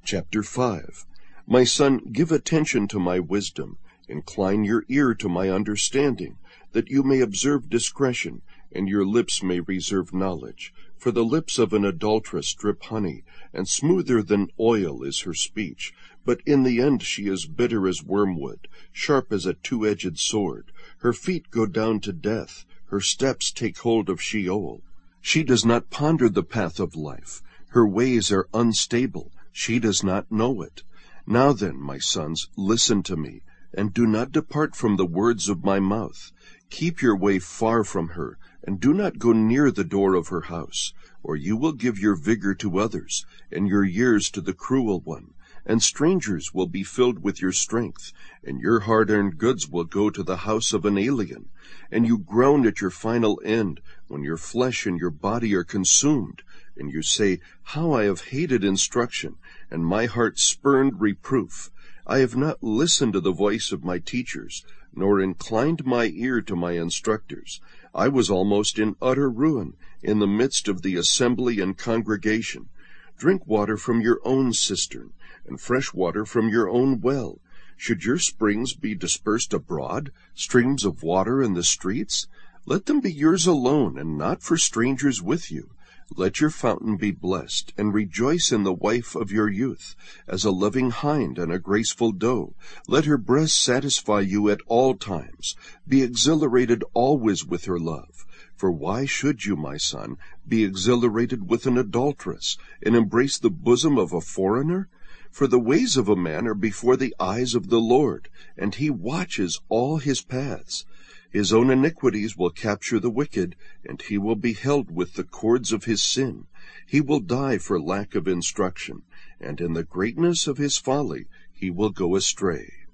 Chapter 5. My son, give attention to my wisdom, incline your ear to my understanding, that you may observe discretion, and your lips may reserve knowledge. For the lips of an adulteress drip honey, and smoother than oil is her speech. But in the end she is bitter as wormwood, sharp as a two-edged sword. Her feet go down to death, her steps take hold of Sheol. She does not ponder the path of life. Her ways are unstable. She does not know it. Now then, my sons, listen to me, and do not depart from the words of my mouth. Keep your way far from her, and do not go near the door of her house, or you will give your vigor to others, and your years to the cruel one. And strangers will be filled with your strength, and your hard-earned goods will go to the house of an alien. And you groan at your final end, when your flesh and your body are consumed. And you say, How I have hated instruction, and my heart spurned reproof. I have not listened to the voice of my teachers, nor inclined my ear to my instructors. I was almost in utter ruin, in the midst of the assembly and congregation. Drink water from your own cistern, and fresh water from your own well. Should your springs be dispersed abroad, streams of water in the streets? Let them be yours alone, and not for strangers with you. Let your fountain be blessed, and rejoice in the wife of your youth, as a loving hind and a graceful doe. Let her breast satisfy you at all times. Be exhilarated always with her love. For why should you, my son, be exhilarated with an adulteress, and embrace the bosom of a foreigner? For the ways of a man are before the eyes of the Lord, and he watches all his paths. His own iniquities will capture the wicked, and he will be held with the cords of his sin. He will die for lack of instruction, and in the greatness of his folly he will go astray.